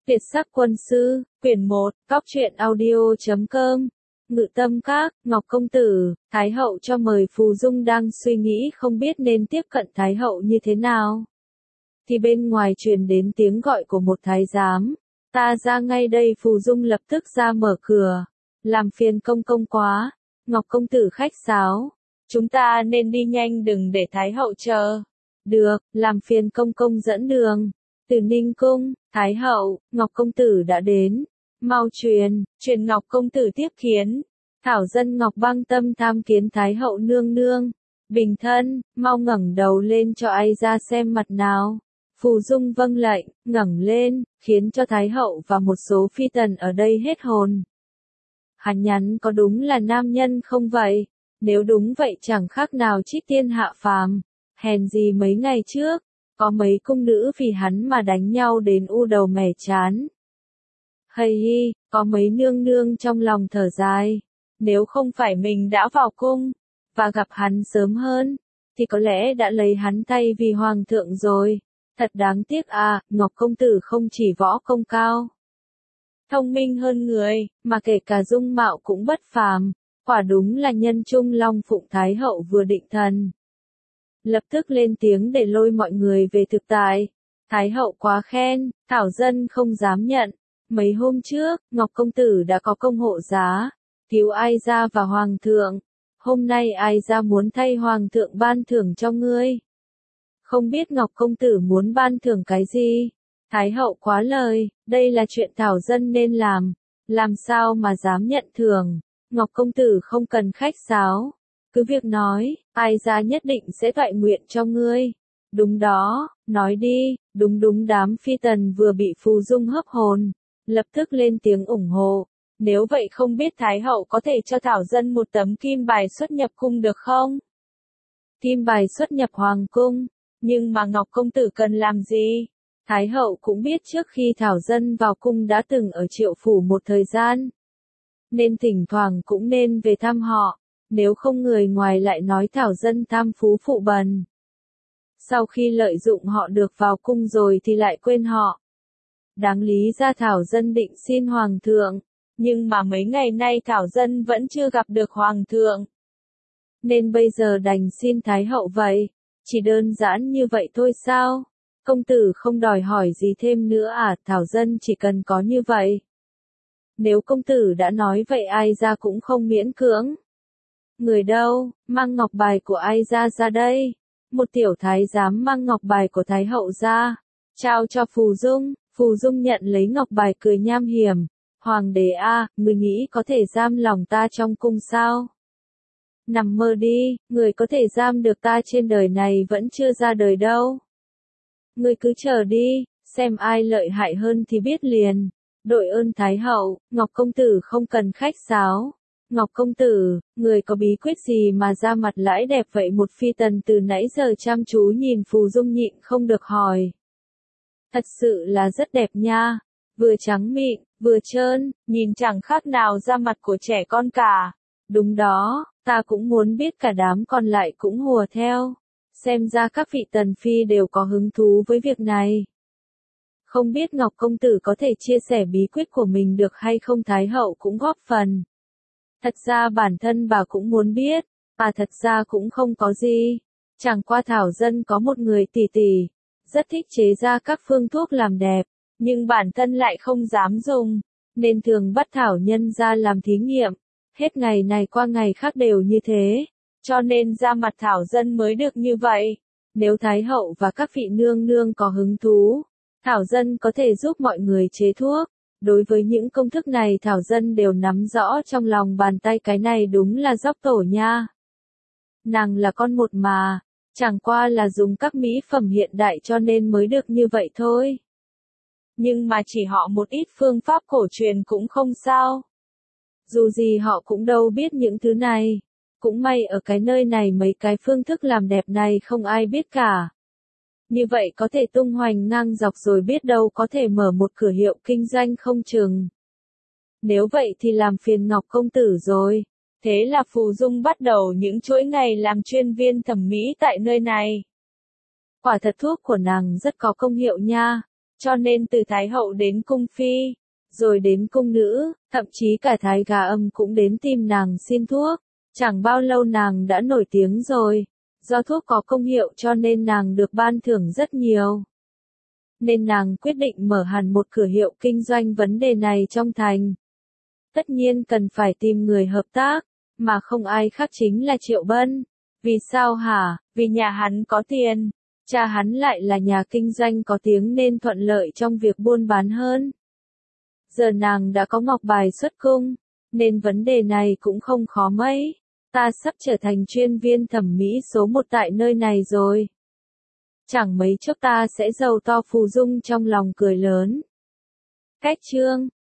Việt sắc quân sư, quyển 1, Cóc truyện audio.com. Ngự Tâm Các, Ngọc Công Tử, Thái Hậu cho mời. Phù Dung đang suy nghĩ không biết nên tiếp cận Thái Hậu như thế nào. Thì bên ngoài truyền đến tiếng gọi của một thái giám. Ta ra ngay đây. Phù Dung lập tức ra mở cửa. Làm phiền công công quá. Ngọc Công Tử khách sáo. Chúng ta nên đi nhanh đừng để Thái Hậu chờ. Được, làm phiền công công dẫn đường. Từ Ninh Cung, Thái Hậu, Ngọc Công Tử đã đến. Mau truyền Ngọc Công Tử tiếp kiến. Thảo dân Ngọc Băng Tâm tham kiến Thái Hậu nương nương. Bình thân, mau ngẩng đầu lên cho ai ra xem mặt nào. Phù Dung vâng lệnh, ngẩng lên, khiến cho Thái Hậu và một số phi tần ở đây hết hồn. Hắn nhắn có đúng là nam nhân không vậy? Nếu đúng vậy chẳng khác nào trích tiên hạ phàm. Hèn gì mấy ngày trước, có mấy cung nữ vì hắn mà đánh nhau đến u đầu mẻ chán. Hây hi, có mấy nương nương trong lòng thở dài. Nếu không phải mình đã vào cung, và gặp hắn sớm hơn, thì có lẽ đã lấy hắn thay vì hoàng thượng rồi. Thật đáng tiếc à, Ngọc Công Tử không chỉ võ công cao, thông minh hơn người, mà kể cả dung mạo cũng bất phàm. Quả đúng là nhân trung long phụng. Thái Hậu vừa định thần, lập tức lên tiếng để lôi mọi người về thực tại. Thái Hậu quá khen, thảo dân không dám nhận. Mấy hôm trước, Ngọc Công Tử đã có công hộ giá, cứu ai ra và hoàng thượng. Hôm nay ai ra muốn thay hoàng thượng ban thưởng cho ngươi. Không biết Ngọc Công Tử muốn ban thưởng cái gì? Thái Hậu quá lời, đây là chuyện thảo dân nên làm sao mà dám nhận thưởng. Ngọc Công Tử không cần khách sáo, cứ việc nói, ai ra nhất định sẽ toại nguyện cho ngươi. Đúng đó, nói đi. Đúng. Đám phi tần vừa bị Phù Dung hấp hồn, lập tức lên tiếng ủng hộ. Nếu vậy không biết Thái Hậu có thể cho thảo dân một tấm kim bài xuất nhập cung được không? Kim bài xuất nhập hoàng cung, nhưng mà Ngọc Công Tử cần làm gì? Thái Hậu cũng biết trước khi thảo dân vào cung đã từng ở Triệu Phủ một thời gian, nên thỉnh thoảng cũng nên về thăm họ, nếu không người ngoài lại nói thảo dân tham phú phụ bần. Sau khi lợi dụng họ được vào cung rồi thì lại quên họ. Đáng lý ra thảo dân định xin hoàng thượng, nhưng mà mấy ngày nay thảo dân vẫn chưa gặp được hoàng thượng, nên bây giờ đành xin Thái Hậu vậy. Chỉ đơn giản như vậy thôi sao? Công tử không đòi hỏi gì thêm nữa à? Thảo dân chỉ cần có như vậy. Nếu công tử đã nói vậy ai ra cũng không miễn cưỡng. Người đâu, mang ngọc bài của ai ra đây. Một tiểu thái giám mang ngọc bài của Thái Hậu ra, trao cho Phù Dung. Phù Dung nhận lấy ngọc bài cười nham hiểm. Hoàng đế a, người nghĩ có thể giam lòng ta trong cung sao? Nằm mơ đi, người có thể giam được ta trên đời này vẫn chưa ra đời đâu. Người cứ chờ đi, xem ai lợi hại hơn thì biết liền. Đội ơn Thái Hậu, Ngọc Công Tử không cần khách sáo. Ngọc Công Tử, người có bí quyết gì mà ra mặt lãi đẹp vậy? Một phi tần từ nãy giờ chăm chú nhìn Phù Dung nhịn không được hỏi. Thật sự là rất đẹp nha, vừa trắng mịn, vừa trơn, nhìn chẳng khác nào da mặt của trẻ con cả. Đúng đó, ta cũng muốn biết cả đám còn lại cũng hùa theo. Xem ra các vị tần phi đều có hứng thú với việc này. Không biết Ngọc Công Tử có thể chia sẻ bí quyết của mình được hay không? Thái Hậu cũng góp phần. Thật ra bản thân bà cũng muốn biết, thật ra cũng không có gì. Chẳng qua thảo dân có một người tỷ tỷ, rất thích chế ra các phương thuốc làm đẹp, nhưng bản thân lại không dám dùng, nên thường bắt thảo nhân ra làm thí nghiệm. Hết ngày này qua ngày khác đều như thế, cho nên ra mặt thảo dân mới được như vậy. Nếu Thái Hậu và các vị nương nương có hứng thú, thảo dân có thể giúp mọi người chế thuốc. Đối với những công thức này thảo dân đều nắm rõ trong lòng bàn tay, cái này đúng là dốc tổ nha. Nàng là con một mà, chẳng qua là dùng các mỹ phẩm hiện đại cho nên mới được như vậy thôi. Nhưng mà chỉ họ một ít phương pháp cổ truyền cũng không sao. Dù gì họ cũng đâu biết những thứ này. Cũng may ở cái nơi này mấy cái phương thức làm đẹp này không ai biết cả. Như vậy có thể tung hoành ngang dọc rồi biết đâu có thể mở một cửa hiệu kinh doanh không chừng. Nếu vậy thì làm phiền Ngọc Công Tử rồi. Thế là Phù Dung bắt đầu những chuỗi ngày làm chuyên viên thẩm mỹ tại nơi này. Quả thật thuốc của nàng rất có công hiệu nha. Cho nên từ Thái hậu đến cung phi, rồi đến cung nữ, thậm chí cả Thái Gà Âm cũng đến tìm nàng xin thuốc. Chẳng bao lâu nàng đã nổi tiếng rồi. Do thuốc có công hiệu cho nên nàng được ban thưởng rất nhiều. Nên nàng quyết định mở hẳn một cửa hiệu kinh doanh vấn đề này trong thành. Tất nhiên cần phải tìm người hợp tác, mà không ai khác chính là Triệu Bân. Vì sao hả? Vì nhà hắn có tiền. Cha hắn lại là nhà kinh doanh có tiếng nên thuận lợi trong việc buôn bán hơn. Giờ nàng đã có ngọc bài xuất cung, nên vấn đề này cũng không khó mấy. Ta sắp trở thành chuyên viên thẩm mỹ số 1 tại nơi này rồi. Chẳng mấy chốc ta sẽ giàu to. Phù Dung trong lòng cười lớn. Cách chương